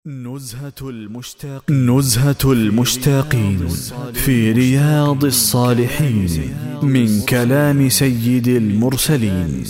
نزهة المشتاقين في رياض الصالحين من كلام سيد المرسلين.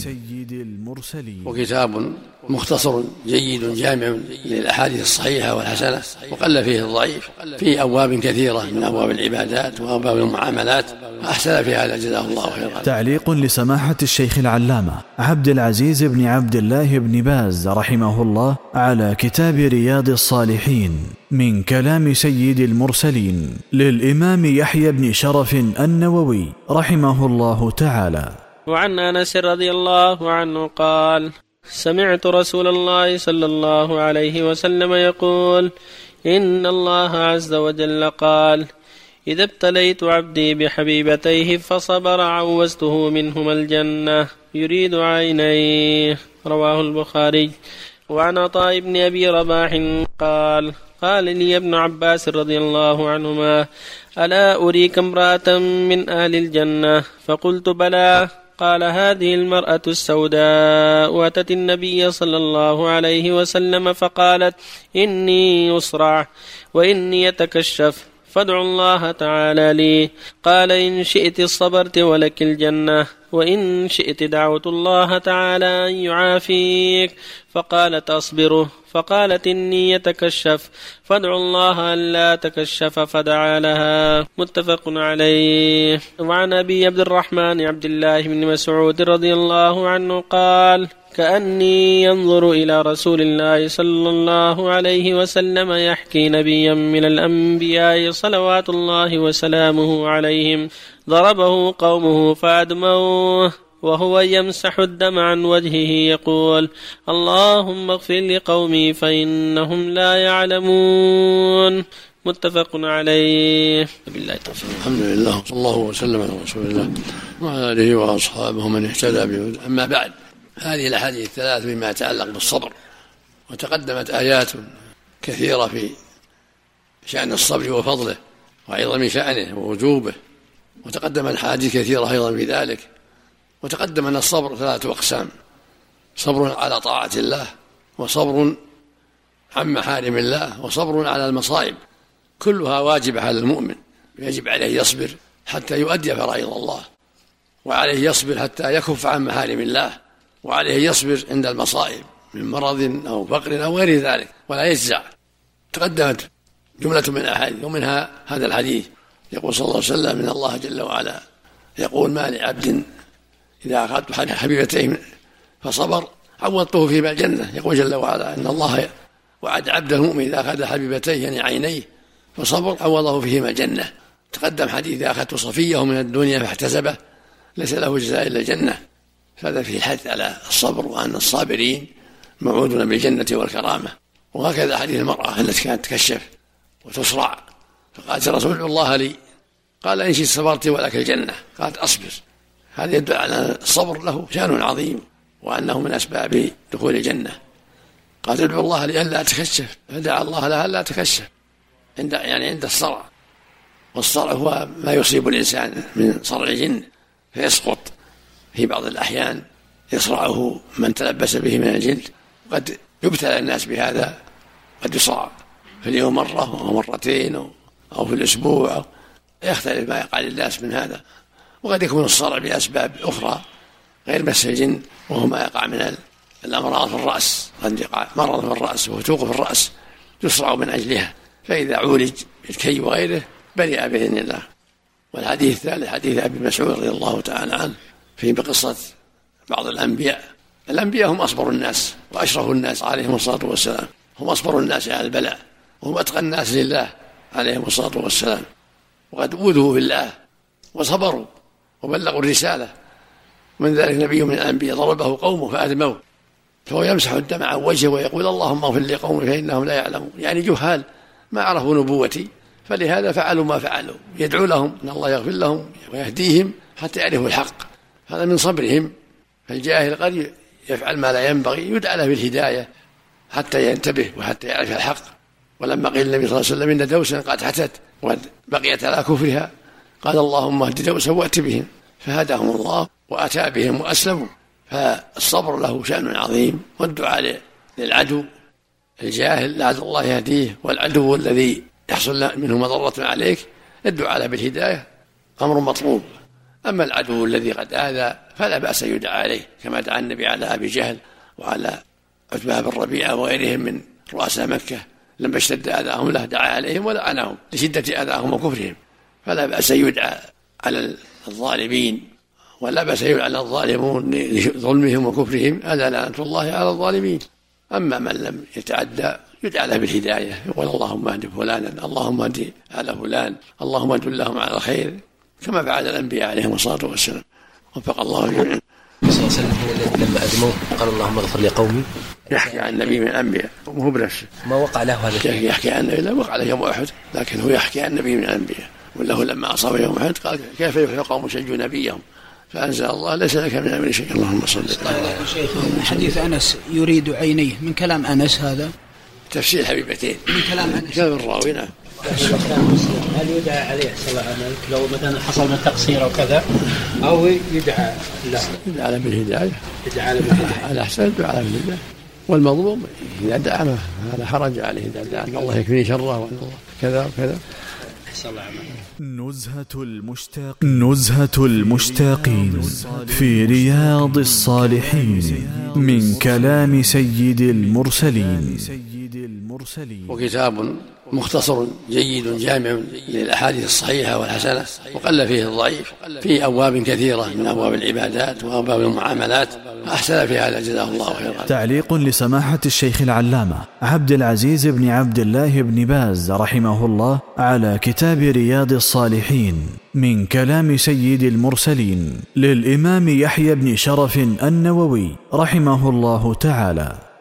وكتاب مختصر جيد جامع للأحاديث الصحيحة والحسنة، وقل فيه الضعيف، فيه أبواب كثيرة من أبواب العبادات وأبواب المعاملات، أحسن في هذا جزاه الله خيرا. تعليق لسماحة الشيخ العلامة عبد العزيز بن عبد الله بن باز رحمه الله على كتاب رياض الصالحين من كلام سيد المرسلين للإمام يحيى بن شرف النووي رحمه الله تعالى. وعن أنس رضي الله عنه قال: سمعت رسول الله صلى الله عليه وسلم يقول: إن الله عز وجل قال: إذا ابتليت عبدي بحبيبتيه فصبر عوزته منهما الجنة يريد عينيه. رواه البخاري. وعن عطاء بن أبي رباح قال: قال لي ابن عباس رضي الله عنهما: ألا أريك امرأة من أهل الجنة؟ فقلت: بلى. قال: هذه المرأة السوداء أتت النبي صلى الله عليه وسلم فقالت: إني أسرع وإني أتكشف فادعوا الله تعالى لي. قال: إن شئت صبرت ولك الجنة، وإن شئت دعوت الله تعالى أن يعافيك. فقالت: أصبره. فقالت: إني يتكشف فادعوا الله أن لا تكشف، فدعا لها. متفق عليه. وعن أبي عبد الرحمن عبد الله بن مسعود رضي الله عنه قال: كأني ينظر إلى رسول الله صلى الله عليه وسلم يحكي نبيا من الأنبياء صلوات الله وسلامه عليهم ضربه قومه فأدموه وهو يمسح الدم عن وجهه يقول: اللهم اغفر لقومي فإنهم لا يعلمون. متفق عليه. بالله التوفيق. الحمد لله صلى الله وسلم على رسول الله وعلى آله وأصحابه من اهتدى به. أما بعد، هذه الأحاديث الثلاث بما يتعلق بالصبر، وتقدمت آيات كثيرة في شأن الصبر وفضله وعظم شأنه ووجوبه، وتقدمت أحاديث كثيرة أيضا في ذلك. وتقدم أن الصبر ثلاثة أقسام: صبر على طاعة الله، وصبر عن محارم الله، وصبر على المصائب. كلها واجبة على المؤمن، يجب عليه يصبر حتى يؤدي فرائض الله، وعليه يصبر حتى يكف عن محارم الله، وعليه يصبر عند المصائب من مرض أو فقر أو غير ذلك ولا يجزع. تقدمت جملة من الأحاديث، ومنها هذا الحديث يقول صلى الله عليه وسلم: إن الله جل وعلا يقول: ما لعبد إذا أخذت حبيبتيه فصبر عوضته فيما الجنة. يقول جل وعلا إن الله وعد عبده المؤمن إذا أخذ حبيبتيه يعني عينيه فصبر عوضه فيهما الجنة. تقدم حديث: إذا أخذت صفيه من الدنيا فاحتسبه ليس له جزاء إلا الجنة. فهذا فيه الحث على الصبر، وأن الصابرين موعودون بالجنة والكرامة. وهكذا حديث المرأة التي كانت تكشف وتصرع، فقالت: رسول الله لي. قال: إن شئت صبرت ولك الجنة. قالت: أصبر. هذا يدل على الصبر له شأن عظيم، وأنه من أسباب دخول الجنة. قالت: ادعو الله لي ألا أتكشف، فدعا الله لها ألا تكشف عند الصرع. والصرع هو ما يصيب الإنسان من صرع الجن فيسقط في بعض الأحيان، يصرعه من تلبس به من الجلد. قد يبتلى الناس بهذا، قد يصرع في اليوم مرة أو مرتين أو في الأسبوع، يختلف ما يقع للناس من هذا. وقد يكون الصرع بأسباب أخرى غير مس الجن، وهو ما يقع من الأمراض في الرأس. قد يقع مرض في الرأس وفتوق في الرأس يصرع من أجلها، فإذا عولج بالكي وغيره برئ بإذن الله. والحديث الثالث حديث أبي مسعود رضي الله تعالى عنه في بقصة بعض الأنبياء. الأنبياء هم أصبر الناس وأشرف الناس عليهم الصلاة والسلام، هم أصبر الناس على البلاء، وهم أتقى الناس لله عليهم الصلاة والسلام، وقد أوذوا في الله وصبروا وبلغوا الرسالة. ومن ذلك نبي من الأنبياء ضربه قومه فأدموه، فهو يمسح الدم عن وجهه ويقول: اللهم اغفر لقومي فإنهم لا يعلمون. يعني جهال ما عرفوا نبوتي، فلهذا فعلوا ما فعلوا. يدعو لهم أن الله يغفر لهم ويهديهم حتى يعرفوا الحق، هذا من صبرهم. فالجاهل قد يفعل ما لا ينبغي، يدعى له بالهداية حتى ينتبه وحتى يعرف الحق. ولما قيل النبي صلى الله عليه وسلم إن دوسا قد حتت وقد بقيت على كفرها، قال: اللهم اهد دوسا وأت بهم، فهداهم الله وأتى بهم وأسلموا. فالصبر له شأن عظيم، والدعاء للعدو الجاهل لعل الله يهديه، والعدو الذي يحصل منه مضرة عليك الدعاء له بالهداية أمر مطلوب. أما العدو الذي قد آذى فلا بأس يدعى عليه، كما دعا النبي على أبي جهل وعلى عتبة بن ربيعة وغيرهم من رؤساء مكة لما اشتد أذاهم له دعا عليهم ولعنهم لشدة أذاهم وكفرهم. فلا بأس يدعى على الظالمين، ولا بأس يدعى على الظالمون لظلمهم وكفرهم، هذا لعنة الله على الظالمين. أما من لم يتعدى يدعى له بالهداية، يقول اللهم اهد فلانا، اللهم اهد على فلان، اللهم ادلهم على الخير، كما فعل الأنبياء عليهم الصلاة والسلام. وفق الله جميعا. صلى الله عليه وسلم هو الذي لما أدموه قال اللهم اغفر لقومي، يحكي عن النبي من الأنبياء وهو بنفسه. ما وقع له هذا؟ يحكي عن النبي، لا وقع له يوم أحد، لكن هو يحكي عن النبي من الأنبياء. وله لما أصاب يوم أحد قال كيف يفلح قوم شجوا نبيهم، فأنزل الله ليس لك من أمر شيء. اللهم صل على شيخ. حديث أنس يريد عينيه، من كلام أنس هذا؟ تفسير حبيبتين من كلام أنس. كلام الراوي. نعم. هل يدعى عليه صلى الله عليه وسلم لو مثلا حصل من تقصير أو كذا، أو يدعى له؟ يدعى له بالهداية، يدعى له بالهداية على أحسن يدعى له بالهداية. والمظلوم إذا دعا ما لا حرج عليه، إذا دعا أن الله يكفيني شره وأن الله كذا وكذا. نزهة المشتاقين في رياض الصالحين من كلام سيد المرسلين. وكتاب مختصر جيد جامع للأحاديث الصحيحة والحسنة، وقل فيه الضعيف، في أبواب كثيرة من أبواب العبادات وأبواب المعاملات، أحسن في هذا جزاه الله خيرا. تعليق لسماحة الشيخ العلامة عبد العزيز بن عبد الله بن باز رحمه الله على كتاب رياض الصالحين من كلام سيد المرسلين للإمام يحيى بن شرف النووي رحمه الله تعالى.